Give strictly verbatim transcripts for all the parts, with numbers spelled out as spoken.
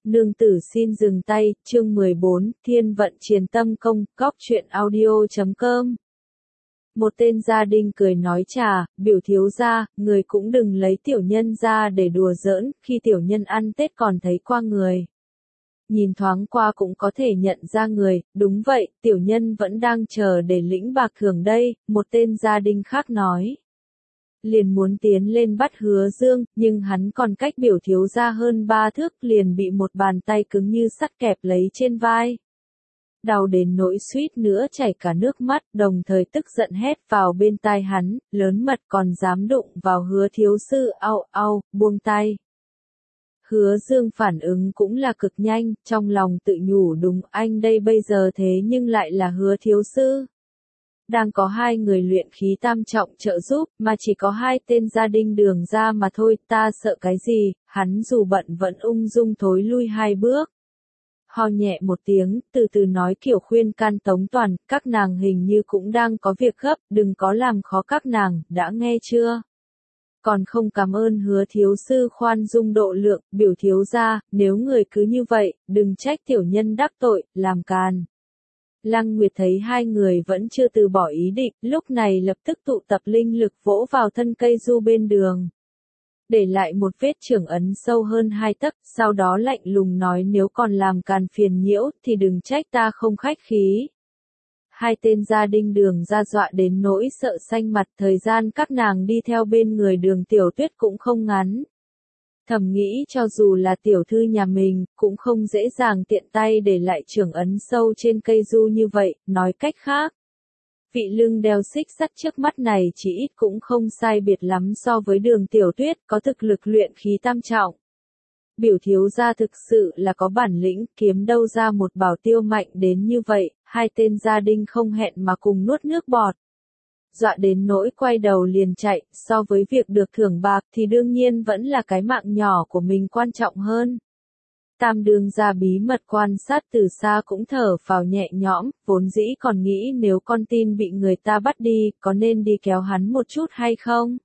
Nương tử xin dừng tay, chương mười bốn, Thiên vận triền tâm công, góc truyện audio chấm com. Một tên gia đình cười nói trà, biểu thiếu gia, người cũng đừng lấy tiểu nhân ra để đùa giỡn, khi tiểu nhân ăn Tết còn thấy qua người. Nhìn thoáng qua cũng có thể nhận ra người, đúng vậy, tiểu nhân vẫn đang chờ để lĩnh bạc thưởng đây, một tên gia đình khác nói. Liền muốn tiến lên bắt Hứa Dương, nhưng hắn còn cách biểu thiếu gia hơn ba thước, liền bị một bàn tay cứng như sắt kẹp lấy trên vai. Đau đến nỗi suýt nữa chảy cả nước mắt, đồng thời tức giận hét vào bên tai hắn, lớn mật còn dám đụng vào Hứa thiếu sư, au au, buông tay. Hứa Dương phản ứng cũng là cực nhanh, trong lòng tự nhủ đúng anh đây bây giờ thế nhưng lại là Hứa thiếu sư. Đang có hai người luyện khí tam trọng trợ giúp, mà chỉ có hai tên gia đình đường ra mà thôi, ta sợ cái gì, hắn dù bận vẫn ung dung thối lui hai bước. Ho nhẹ một tiếng, từ từ nói kiểu khuyên can Tống Toàn, các nàng hình như cũng đang có việc gấp, đừng có làm khó các nàng, đã nghe chưa? Còn không cảm ơn Hứa thiếu sư khoan dung độ lượng, biểu thiếu gia, nếu người cứ như vậy, đừng trách tiểu nhân đắc tội, làm càn. Lăng Nguyệt thấy hai người vẫn chưa từ bỏ ý định, lúc này lập tức tụ tập linh lực vỗ vào thân cây du bên đường. Để lại một vết chưởng ấn sâu hơn hai tấc, sau đó lạnh lùng nói nếu còn làm càn phiền nhiễu thì đừng trách ta không khách khí. Hai tên gia đình đường ra dọa đến nỗi sợ xanh mặt, thời gian các nàng đi theo bên người Đường Tiểu Tuyết cũng không ngắn. Thầm nghĩ cho dù là tiểu thư nhà mình, cũng không dễ dàng tiện tay để lại chưởng ấn sâu trên cây du như vậy, nói cách khác. Vị lưng đeo xích sắt trước mắt này chỉ ít cũng không sai biệt lắm so với Đường Tiểu Tuyết, có thực lực luyện khí tam trọng. Biểu thiếu gia thực sự là có bản lĩnh, kiếm đâu ra một bảo tiêu mạnh đến như vậy, hai tên gia đình không hẹn mà cùng nuốt nước bọt. Dọa đến nỗi quay đầu liền chạy, so với việc được thưởng bạc thì đương nhiên vẫn là cái mạng nhỏ của mình quan trọng hơn. Tam đường gia bí mật quan sát từ xa cũng thở phào nhẹ nhõm, vốn dĩ còn nghĩ nếu con tin bị người ta bắt đi, có nên đi kéo hắn một chút hay không?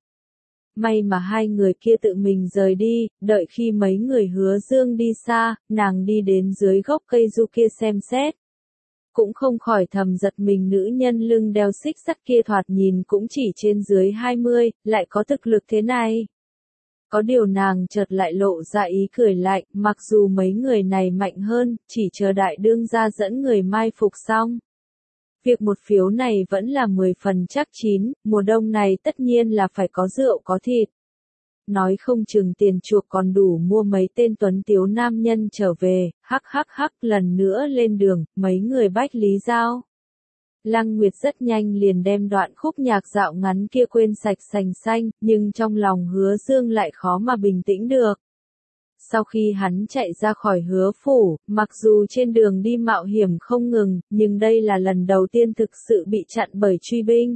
May mà hai người kia tự mình rời đi, đợi khi mấy người Hứa Dương đi xa, nàng đi đến dưới gốc cây du kia xem xét. Cũng không khỏi thầm giật mình nữ nhân lưng đeo xích sắt kia thoạt nhìn cũng chỉ trên dưới hai mươi, lại có thực lực thế này. Có điều nàng chợt lại lộ ra ý cười lạnh, mặc dù mấy người này mạnh hơn, chỉ chờ đại đương gia dẫn người mai phục xong. Việc một phiếu này vẫn là mười phần chắc chín, mùa đông này tất nhiên là phải có rượu có thịt. Nói không chừng tiền chuộc còn đủ mua mấy tên tuấn tiếu nam nhân trở về, hắc hắc hắc lần nữa lên đường, mấy người bách lý giao. Lăng Nguyệt rất nhanh liền đem đoạn khúc nhạc dạo ngắn kia quên sạch sành xanh, nhưng trong lòng Hứa Dương lại khó mà bình tĩnh được. Sau khi hắn chạy ra khỏi Hứa phủ, mặc dù trên đường đi mạo hiểm không ngừng, nhưng đây là lần đầu tiên thực sự bị chặn bởi truy binh.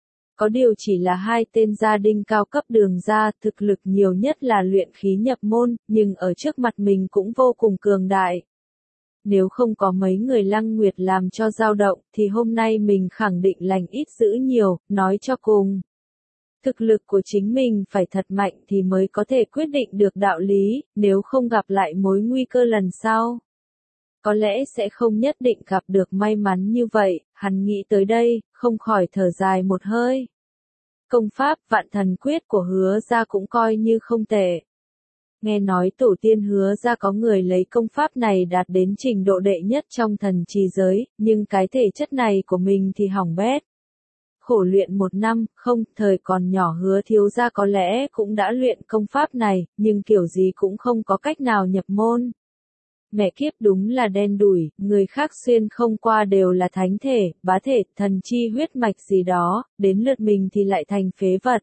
Có điều chỉ là hai tên gia đình cao cấp đường ra, thực lực nhiều nhất là luyện khí nhập môn, nhưng ở trước mặt mình cũng vô cùng cường đại. Nếu không có mấy người Lăng Nguyệt làm cho dao động, thì hôm nay mình khẳng định lành ít dữ nhiều, nói cho cùng. Thực lực của chính mình phải thật mạnh thì mới có thể quyết định được đạo lý, nếu không gặp lại mối nguy cơ lần sau. Có lẽ sẽ không nhất định gặp được may mắn như vậy, hắn nghĩ tới đây, không khỏi thở dài một hơi. Công pháp Vạn Thần Quyết của Hứa gia cũng coi như không tệ. Nghe nói tổ tiên Hứa gia có người lấy công pháp này đạt đến trình độ đệ nhất trong thần trì giới, nhưng cái thể chất này của mình thì hỏng bét. Khổ luyện một năm, không, thời còn nhỏ Hứa thiếu gia có lẽ cũng đã luyện công pháp này, nhưng kiểu gì cũng không có cách nào nhập môn. Mẹ kiếp đúng là đen đủi, người khác xuyên không qua đều là thánh thể, bá thể, thần chi huyết mạch gì đó, đến lượt mình thì lại thành phế vật.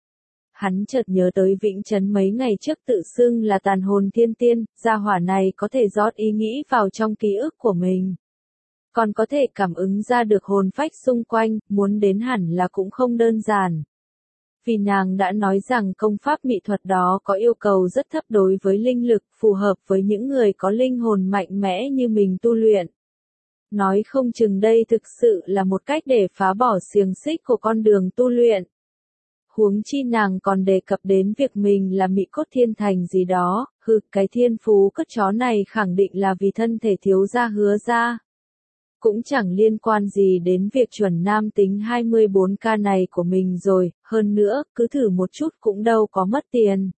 Hắn chợt nhớ tới Vĩnh Trấn mấy ngày trước tự xưng là tàn hồn thiên tiên, gia hỏa này có thể rót ý nghĩ vào trong ký ức của mình. Còn có thể cảm ứng ra được hồn phách xung quanh, muốn đến hẳn là cũng không đơn giản. Vì nàng đã nói rằng công pháp mỹ thuật đó có yêu cầu rất thấp đối với linh lực, phù hợp với những người có linh hồn mạnh mẽ như mình tu luyện. Nói không chừng đây thực sự là một cách để phá bỏ xiềng xích của con đường tu luyện. Huống chi nàng còn đề cập đến việc mình là mỹ cốt thiên thành gì đó, hừ, cái thiên phú cất chó này khẳng định là vì thân thể thiếu gia Hứa ra. Cũng chẳng liên quan gì đến việc chuẩn nam tính hai mươi bốn K này của mình rồi, hơn nữa, cứ thử một chút cũng đâu có mất tiền.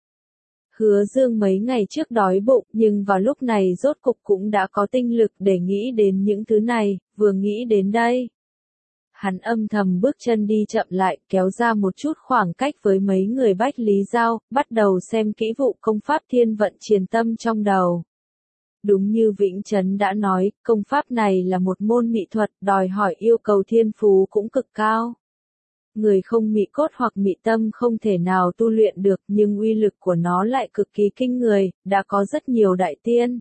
Hứa Dương mấy ngày trước đói bụng, nhưng vào lúc này rốt cục cũng đã có tinh lực để nghĩ đến những thứ này, vừa nghĩ đến đây. Hắn âm thầm bước chân đi chậm lại, kéo ra một chút khoảng cách với mấy người Bách Lý Giao, bắt đầu xem kỹ vụ công pháp thiên vận triền tâm trong đầu. Đúng như Vĩnh Trấn đã nói, công pháp này là một môn mỹ thuật, đòi hỏi yêu cầu thiên phú cũng cực cao. Người không mị cốt hoặc mị tâm không thể nào tu luyện được, nhưng uy lực của nó lại cực kỳ kinh người, đã có rất nhiều đại tiên.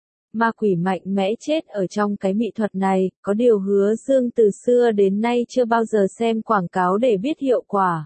Ma quỷ mạnh mẽ chết ở trong cái mỹ thuật này, có điều Hứa Dương từ xưa đến nay chưa bao giờ xem quảng cáo để biết hiệu quả.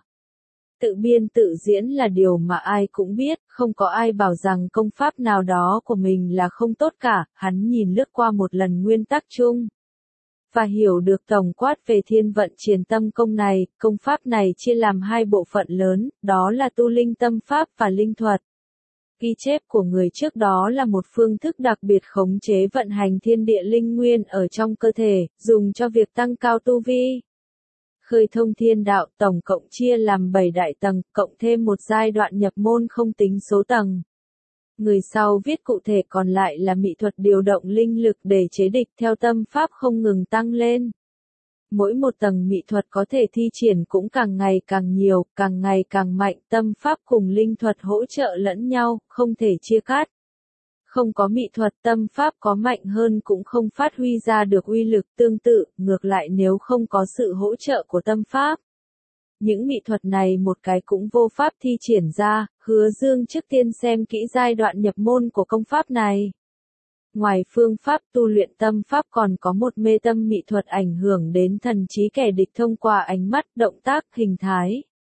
Tự biên tự diễn là điều mà ai cũng biết, không có ai bảo rằng công pháp nào đó của mình là không tốt cả, hắn nhìn lướt qua một lần nguyên tắc chung. Và hiểu được tổng quát về thiên vận triền tâm công này, công pháp này chia làm hai bộ phận lớn, đó là tu linh tâm pháp và linh thuật. Ghi chép của người trước đó là một phương thức đặc biệt khống chế vận hành thiên địa linh nguyên ở trong cơ thể, dùng cho việc tăng cao tu vi. Khơi thông thiên đạo tổng cộng chia làm bảy đại tầng, cộng thêm một giai đoạn nhập môn không tính số tầng. Người sau viết cụ thể còn lại là mỹ thuật điều động linh lực để chế địch theo tâm pháp không ngừng tăng lên. Mỗi một tầng mỹ thuật có thể thi triển cũng càng ngày càng nhiều, càng ngày càng mạnh, tâm pháp cùng linh thuật hỗ trợ lẫn nhau, không thể chia cắt. Không có mỹ thuật tâm pháp có mạnh hơn cũng không phát huy ra được uy lực tương tự, ngược lại nếu không có sự hỗ trợ của tâm pháp. Những mỹ thuật này một cái cũng vô pháp thi triển ra, Hứa Dương trước tiên xem kỹ giai đoạn nhập môn của công pháp này. Ngoài phương pháp tu luyện tâm pháp còn có một mê tâm mỹ thuật ảnh hưởng đến thần trí kẻ địch thông qua ánh mắt, động tác, hình thái.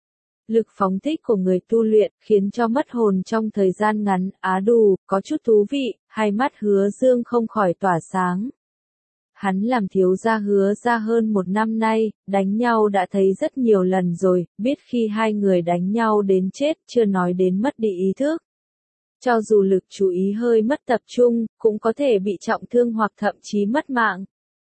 Lực phóng thích của người tu luyện khiến cho mất hồn trong thời gian ngắn, á đù, có chút thú vị, hai mắt Hứa Dương không khỏi tỏa sáng. Hắn làm thiếu gia Hứa ra hơn một năm nay, đánh nhau đã thấy rất nhiều lần rồi, biết khi hai người đánh nhau đến chết, chưa nói đến mất đi ý thức. Cho dù lực chú ý hơi mất tập trung, cũng có thể bị trọng thương hoặc thậm chí mất mạng.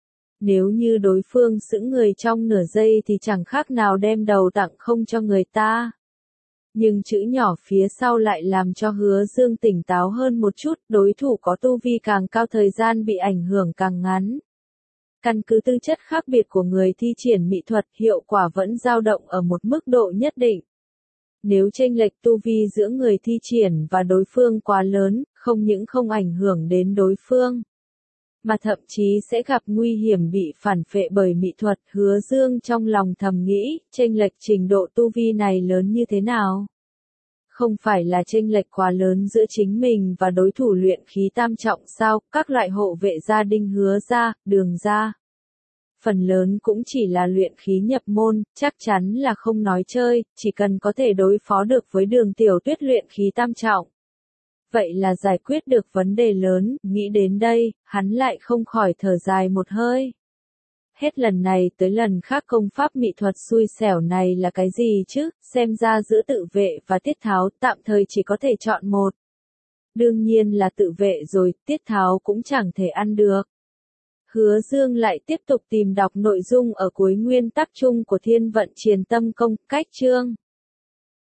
Nếu như đối phương sững người trong nửa giây thì chẳng khác nào đem đầu tặng không cho người ta. Nhưng chữ nhỏ phía sau lại làm cho Hứa Dương tỉnh táo hơn một chút, đối thủ có tu vi càng cao thời gian bị ảnh hưởng càng ngắn. Căn cứ tư chất khác biệt của người thi triển mỹ thuật, hiệu quả vẫn dao động ở một mức độ nhất định. Nếu chênh lệch tu vi giữa người thi triển và đối phương quá lớn, không những không ảnh hưởng đến đối phương, mà thậm chí sẽ gặp nguy hiểm bị phản phệ bởi mỹ thuật. Hứa Dương trong lòng thầm nghĩ, chênh lệch trình độ tu vi này lớn như thế nào? Không phải là chênh lệch quá lớn giữa chính mình và đối thủ luyện khí tam trọng sao? Các loại hộ vệ gia đình Hứa ra, Đường ra, phần lớn cũng chỉ là luyện khí nhập môn, chắc chắn là không nói chơi, chỉ cần có thể đối phó được với Đường Tiểu Tuyết luyện khí tam trọng. Vậy là giải quyết được vấn đề lớn, nghĩ đến đây, hắn lại không khỏi thở dài một hơi. Hết lần này tới lần khác công pháp mỹ thuật xui xẻo này là cái gì chứ, xem ra giữa tự vệ và tiết tháo tạm thời chỉ có thể chọn một. Đương nhiên là tự vệ rồi, tiết tháo cũng chẳng thể ăn được. Hứa Dương lại tiếp tục tìm đọc nội dung ở cuối nguyên tắc chung của thiên vận triền tâm công, cách chương.